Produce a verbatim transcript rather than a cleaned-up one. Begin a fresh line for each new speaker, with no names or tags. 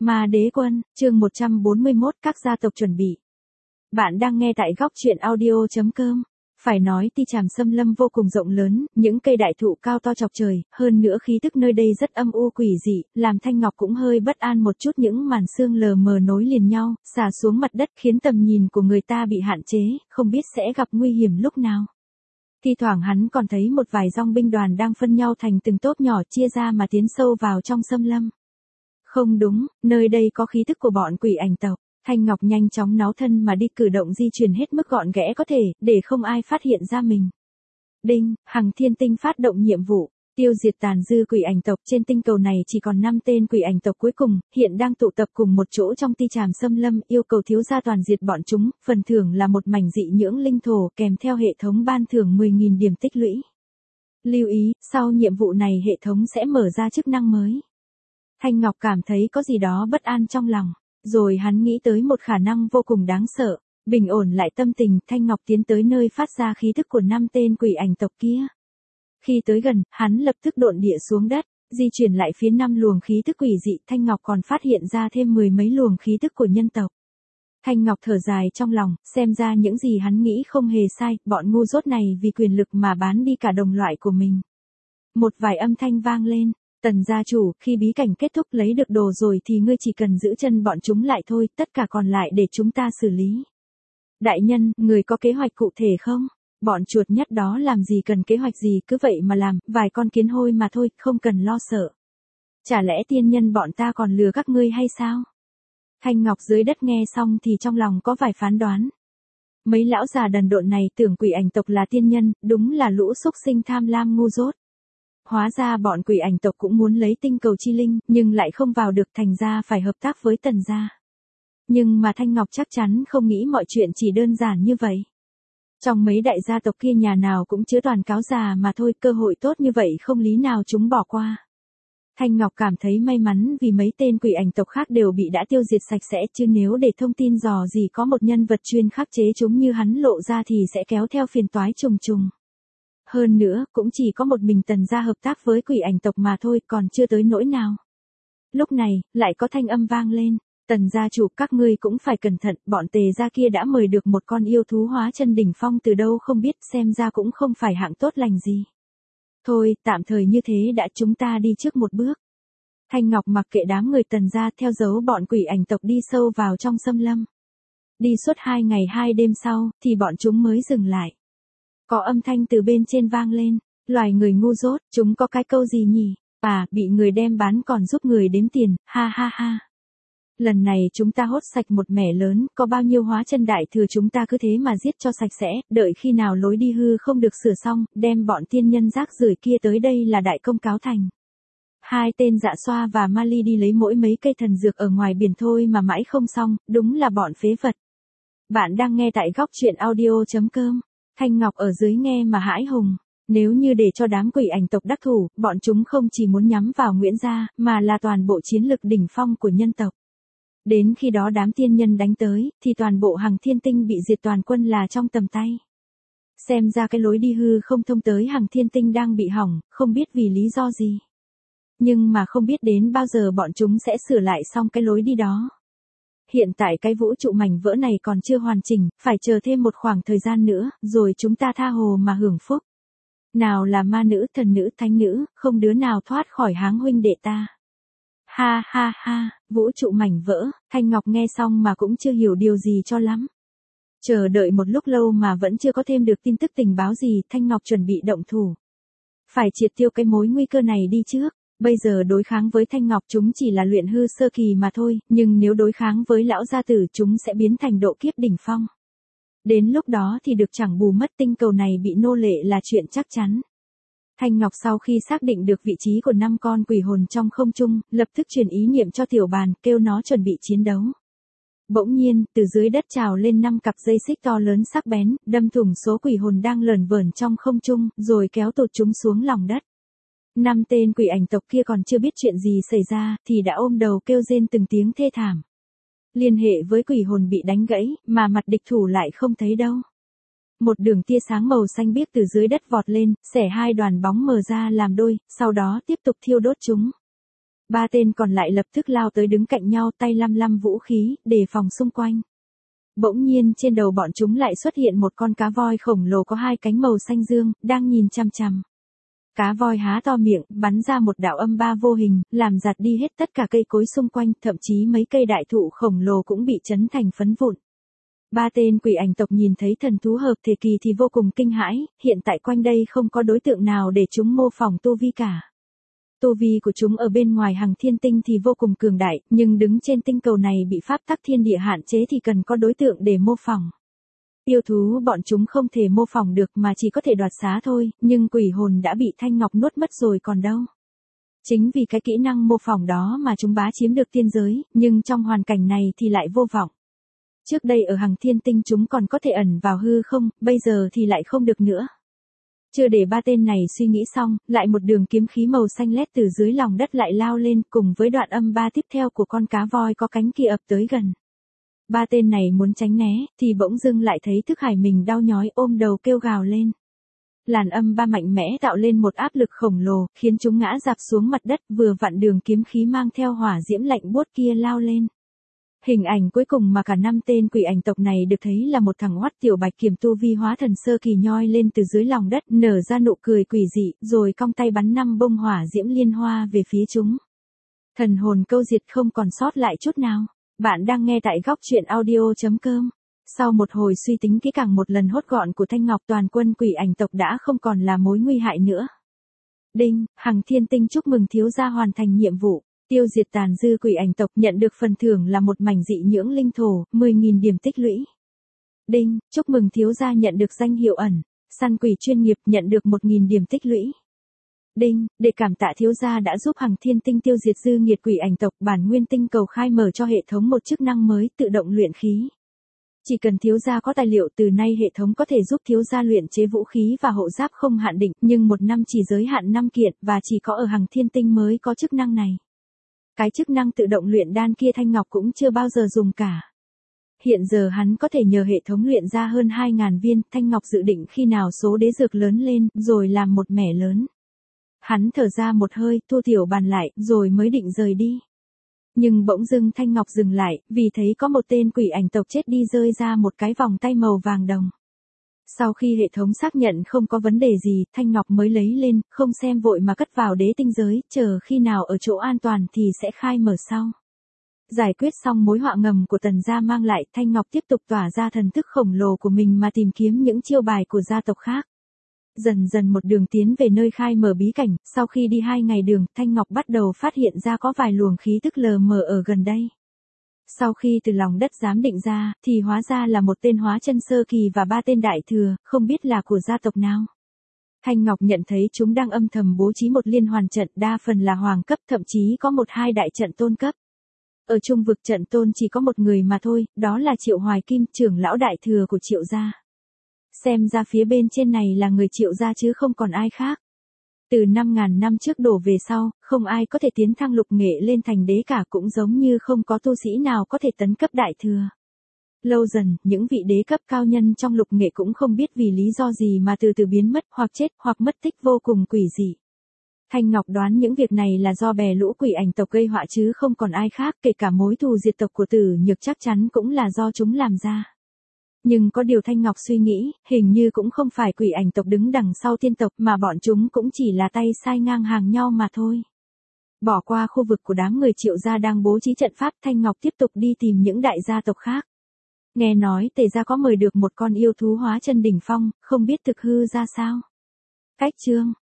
Ma Đế Quân, chương một trăm bốn mươi mốt, các gia tộc chuẩn bị. Bạn đang nghe tại góc truyện audio chấm com. Phải nói Ti Tràm Xâm Lâm vô cùng rộng lớn, những cây đại thụ cao to chọc trời, hơn nữa khí tức nơi đây rất âm u quỷ dị, làm Thanh Ngọc cũng hơi bất an một chút. Những màn sương lờ mờ nối liền nhau, xả xuống mặt đất khiến tầm nhìn của người ta bị hạn chế, không biết sẽ gặp nguy hiểm lúc nào. Thi thoảng hắn còn thấy một vài dòng binh đoàn đang phân nhau thành từng tốp nhỏ chia ra mà tiến sâu vào trong xâm lâm. Không đúng, nơi đây có khí tức của bọn quỷ ảnh tộc. Thanh Ngọc nhanh chóng náo thân mà đi, cử động di chuyển hết mức gọn ghẽ có thể, để không ai phát hiện ra mình. Đinh, Hằng Thiên Tinh phát động nhiệm vụ, tiêu diệt tàn dư quỷ ảnh tộc. Trên tinh cầu này chỉ còn năm tên quỷ ảnh tộc cuối cùng, hiện đang tụ tập cùng một chỗ trong Ti Tràm Xâm Lâm, yêu cầu thiếu gia toàn diệt bọn chúng, phần thưởng là một mảnh dị nhưỡng linh thổ kèm theo hệ thống ban thưởng mười nghìn điểm tích lũy. Lưu ý, sau nhiệm vụ này hệ thống sẽ mở ra chức năng mới. Thanh Ngọc cảm thấy có gì đó bất an trong lòng, rồi hắn nghĩ tới một khả năng vô cùng đáng sợ. Bình ổn lại tâm tình, Thanh Ngọc tiến tới nơi phát ra khí thức của năm tên quỷ ảnh tộc kia. Khi tới gần, hắn lập tức độn địa xuống đất, di chuyển lại phía năm luồng khí thức quỷ dị. Thanh Ngọc còn phát hiện ra thêm mười mấy luồng khí thức của nhân tộc. Thanh Ngọc thở dài trong lòng, xem ra những gì hắn nghĩ không hề sai, bọn ngu dốt này vì quyền lực mà bán đi cả đồng loại của mình. Một vài âm thanh vang lên. Tần gia chủ, khi bí cảnh kết thúc lấy được đồ rồi thì ngươi chỉ cần giữ chân bọn chúng lại thôi, tất cả còn lại để chúng ta xử lý. Đại nhân, người có kế hoạch cụ thể không? Bọn chuột nhất đó làm gì cần kế hoạch gì, cứ vậy mà làm, vài con kiến hôi mà thôi, không cần lo sợ. Chả lẽ tiên nhân bọn ta còn lừa các ngươi hay sao? Thanh Ngọc dưới đất nghe xong thì trong lòng có vài phán đoán. Mấy lão già đần độn này tưởng quỷ ảnh tộc là tiên nhân, đúng là lũ xúc sinh tham lam ngu dốt. Hóa ra bọn quỷ ảnh tộc cũng muốn lấy tinh cầu chi linh, nhưng lại không vào được, thành ra phải hợp tác với Tần gia. Nhưng mà Thanh Ngọc chắc chắn không nghĩ mọi chuyện chỉ đơn giản như vậy. Trong mấy đại gia tộc kia nhà nào cũng chứa toàn cáo già mà thôi, cơ hội tốt như vậy không lý nào chúng bỏ qua. Thanh Ngọc cảm thấy may mắn vì mấy tên quỷ ảnh tộc khác đều bị đã tiêu diệt sạch sẽ, chứ nếu để thông tin dò gì có một nhân vật chuyên khắc chế chúng như hắn lộ ra thì sẽ kéo theo phiền toái trùng trùng. Hơn nữa, cũng chỉ có một mình Tần gia hợp tác với quỷ ảnh tộc mà thôi, còn chưa tới nỗi nào. Lúc này, lại có thanh âm vang lên. Tần gia chủ, các ngươi cũng phải cẩn thận, bọn Tề gia kia đã mời được một con yêu thú hóa chân đỉnh phong từ đâu không biết, xem ra cũng không phải hạng tốt lành gì. Thôi, tạm thời như thế đã, chúng ta đi trước một bước. Thanh Ngọc mặc kệ đám người Tần gia, theo dấu bọn quỷ ảnh tộc đi sâu vào trong xâm lâm. Đi suốt hai ngày hai đêm sau, thì bọn chúng mới dừng lại. Có âm thanh từ bên trên vang lên, loài người ngu dốt, chúng có cái câu gì nhỉ? À, bị người đem bán còn giúp người đếm tiền, ha ha ha. Lần này chúng ta hốt sạch một mẻ lớn, có bao nhiêu hóa chân đại thừa chúng ta cứ thế mà giết cho sạch sẽ, đợi khi nào lối đi hư không được sửa xong, đem bọn tiên nhân rác rưởi kia tới đây là đại công cáo thành. Hai tên Dạ Xoa và Mali đi lấy mỗi mấy cây thần dược ở ngoài biển thôi mà mãi không xong, đúng là bọn phế vật. Bạn đang nghe tại góc truyện audio chấm com. Thanh Ngọc ở dưới nghe mà hãi hùng, nếu như để cho đám quỷ ảnh tộc đắc thủ, bọn chúng không chỉ muốn nhắm vào Nguyễn gia, mà là toàn bộ chiến lực đỉnh phong của nhân tộc. Đến khi đó đám tiên nhân đánh tới, thì toàn bộ Hằng Thiên Tinh bị diệt toàn quân là trong tầm tay. Xem ra cái lối đi hư không thông tới Hằng Thiên Tinh đang bị hỏng, không biết vì lý do gì. Nhưng mà không biết đến bao giờ bọn chúng sẽ sửa lại xong cái lối đi đó. Hiện tại cái vũ trụ mảnh vỡ này còn chưa hoàn chỉnh, phải chờ thêm một khoảng thời gian nữa, rồi chúng ta tha hồ mà hưởng phúc. Nào là ma nữ, thần nữ, thánh nữ, không đứa nào thoát khỏi háng huynh đệ ta. Ha ha ha, vũ trụ mảnh vỡ, Thanh Ngọc nghe xong mà cũng chưa hiểu điều gì cho lắm. Chờ đợi một lúc lâu mà vẫn chưa có thêm được tin tức tình báo gì, Thanh Ngọc chuẩn bị động thủ. Phải triệt tiêu cái mối nguy cơ này đi trước. Bây giờ đối kháng với Thanh Ngọc chúng chỉ là luyện hư sơ kỳ mà thôi, nhưng nếu đối kháng với lão gia tử chúng sẽ biến thành độ kiếp đỉnh phong. Đến lúc đó thì được chẳng bù mất, tinh cầu này bị nô lệ là chuyện chắc chắn. Thanh Ngọc sau khi xác định được vị trí của năm con quỷ hồn trong không trung, lập tức truyền ý niệm cho tiểu bàn, kêu nó chuẩn bị chiến đấu. Bỗng nhiên, từ dưới đất trào lên năm cặp dây xích to lớn sắc bén, đâm thủng số quỷ hồn đang lởn vởn trong không trung, rồi kéo tụt chúng xuống lòng đất. Năm tên quỷ ảnh tộc kia còn chưa biết chuyện gì xảy ra, thì đã ôm đầu kêu rên từng tiếng thê thảm. Liên hệ với quỷ hồn bị đánh gãy, mà mặt địch thủ lại không thấy đâu. Một đường tia sáng màu xanh biếc từ dưới đất vọt lên, xẻ hai đoàn bóng mờ ra làm đôi, sau đó tiếp tục thiêu đốt chúng. Ba tên còn lại lập tức lao tới đứng cạnh nhau, tay lăm lăm vũ khí, đề phòng xung quanh. Bỗng nhiên trên đầu bọn chúng lại xuất hiện một con cá voi khổng lồ có hai cánh màu xanh dương, đang nhìn chằm chằm. Cá voi há to miệng, bắn ra một đạo âm ba vô hình, làm giạt đi hết tất cả cây cối xung quanh, thậm chí mấy cây đại thụ khổng lồ cũng bị chấn thành phấn vụn. Ba tên quỷ ảnh tộc nhìn thấy thần thú hợp thể kỳ thì vô cùng kinh hãi, hiện tại quanh đây không có đối tượng nào để chúng mô phỏng tu vi cả. Tu vi của chúng ở bên ngoài Hằng Thiên Tinh thì vô cùng cường đại, nhưng đứng trên tinh cầu này bị pháp tắc thiên địa hạn chế thì cần có đối tượng để mô phỏng. Yêu thú bọn chúng không thể mô phỏng được mà chỉ có thể đoạt xá thôi, nhưng quỷ hồn đã bị Thanh Ngọc nuốt mất rồi còn đâu. Chính vì cái kỹ năng mô phỏng đó mà chúng bá chiếm được tiên giới, nhưng trong hoàn cảnh này thì lại vô vọng. Trước đây ở Hằng Thiên Tinh chúng còn có thể ẩn vào hư không, bây giờ thì lại không được nữa. Chưa để ba tên này suy nghĩ xong, lại một đường kiếm khí màu xanh lét từ dưới lòng đất lại lao lên cùng với đoạn âm ba tiếp theo của con cá voi có cánh kia ập tới gần. Ba tên này muốn tránh né, thì bỗng dưng lại thấy thức hải mình đau nhói ôm đầu kêu gào lên. Làn âm ba mạnh mẽ tạo lên một áp lực khổng lồ, khiến chúng ngã rạp xuống mặt đất vừa vặn đường kiếm khí mang theo hỏa diễm lạnh buốt kia lao lên. Hình ảnh cuối cùng mà cả năm tên quỷ ảnh tộc này được thấy là một thằng hoắt tiểu bạch kiểm tu vi hóa thần sơ kỳ nhoi lên từ dưới lòng đất, nở ra nụ cười quỷ dị, rồi cong tay bắn năm bông hỏa diễm liên hoa về phía chúng. Thần hồn câu diệt không còn sót lại chút nào. Bạn đang nghe tại góc truyện audio chấm com. Sau một hồi suy tính kỹ càng một lần hốt gọn của Thanh Ngọc, toàn quân quỷ ảnh tộc đã không còn là mối nguy hại nữa. Đinh, Hằng Thiên Tinh chúc mừng thiếu gia hoàn thành nhiệm vụ. Tiêu diệt tàn dư quỷ ảnh tộc, nhận được phần thưởng là một mảnh dị nhưỡng linh thổ, mười nghìn điểm tích lũy. Đinh, chúc mừng thiếu gia nhận được danh hiệu ẩn, săn quỷ chuyên nghiệp, nhận được một nghìn điểm tích lũy. Đinh, để cảm tạ thiếu gia đã giúp Hằng Thiên Tinh tiêu diệt dư nghiệt quỷ ảnh tộc, bản nguyên tinh cầu khai mở cho hệ thống một chức năng mới, tự động luyện khí. Chỉ cần thiếu gia có tài liệu, từ nay hệ thống có thể giúp thiếu gia luyện chế vũ khí và hộ giáp không hạn định, nhưng một năm chỉ giới hạn năm kiện, và chỉ có ở Hằng Thiên Tinh mới có chức năng này. Cái chức năng tự động luyện đan kia Thanh Ngọc cũng chưa bao giờ dùng cả. Hiện giờ hắn có thể nhờ hệ thống luyện ra hơn hai nghìn viên, Thanh Ngọc dự định khi nào số đế dược lớn lên, rồi làm một mẻ lớn. Hắn thở ra một hơi, thu tiểu bàn lại, rồi mới định rời đi. Nhưng bỗng dưng Thanh Ngọc dừng lại, vì thấy có một tên quỷ ảnh tộc chết đi rơi ra một cái vòng tay màu vàng đồng. Sau khi hệ thống xác nhận không có vấn đề gì, Thanh Ngọc mới lấy lên, không xem vội mà cất vào đế tinh giới, chờ khi nào ở chỗ an toàn thì sẽ khai mở sau. Giải quyết xong mối họa ngầm của Tần gia mang lại, Thanh Ngọc tiếp tục tỏa ra thần thức khổng lồ của mình mà tìm kiếm những chiêu bài của gia tộc khác. Dần dần một đường tiến về nơi khai mở bí cảnh, sau khi đi hai ngày đường, Thanh Ngọc bắt đầu phát hiện ra có vài luồng khí tức lờ mờ ở gần đây. Sau khi từ lòng đất giám định ra, thì hóa ra là một tên hóa chân sơ kỳ và ba tên đại thừa, không biết là của gia tộc nào. Thanh Ngọc nhận thấy chúng đang âm thầm bố trí một liên hoàn trận, đa phần là hoàng cấp, thậm chí có một hai đại trận tôn cấp. Ở trung vực trận tôn chỉ có một người mà thôi, đó là Triệu Hoài Kim, trưởng lão đại thừa của Triệu gia. Xem ra phía bên trên này là người Triệu gia chứ không còn ai khác. Từ năm ngàn năm trước đổ về sau, không ai có thể tiến thăng lục nghệ lên thành đế cả, cũng giống như không có tu sĩ nào có thể tấn cấp đại thừa. Lâu dần, những vị đế cấp cao nhân trong lục nghệ cũng không biết vì lý do gì mà từ từ biến mất, hoặc chết, hoặc mất tích vô cùng quỷ dị. Thanh Ngọc đoán những việc này là do bè lũ quỷ ảnh tộc gây họa chứ không còn ai khác, kể cả mối thù diệt tộc của Tử Nhược chắc chắn cũng là do chúng làm ra. Nhưng có điều Thanh Ngọc suy nghĩ, hình như cũng không phải quỷ ảnh tộc đứng đằng sau tiên tộc, mà bọn chúng cũng chỉ là tay sai ngang hàng nhau mà thôi. Bỏ qua khu vực của đám người Triệu gia đang bố trí trận pháp, Thanh Ngọc tiếp tục đi tìm những đại gia tộc khác. Nghe nói Tề gia có mời được một con yêu thú hóa chân đỉnh phong, không biết thực hư ra sao. Cách chương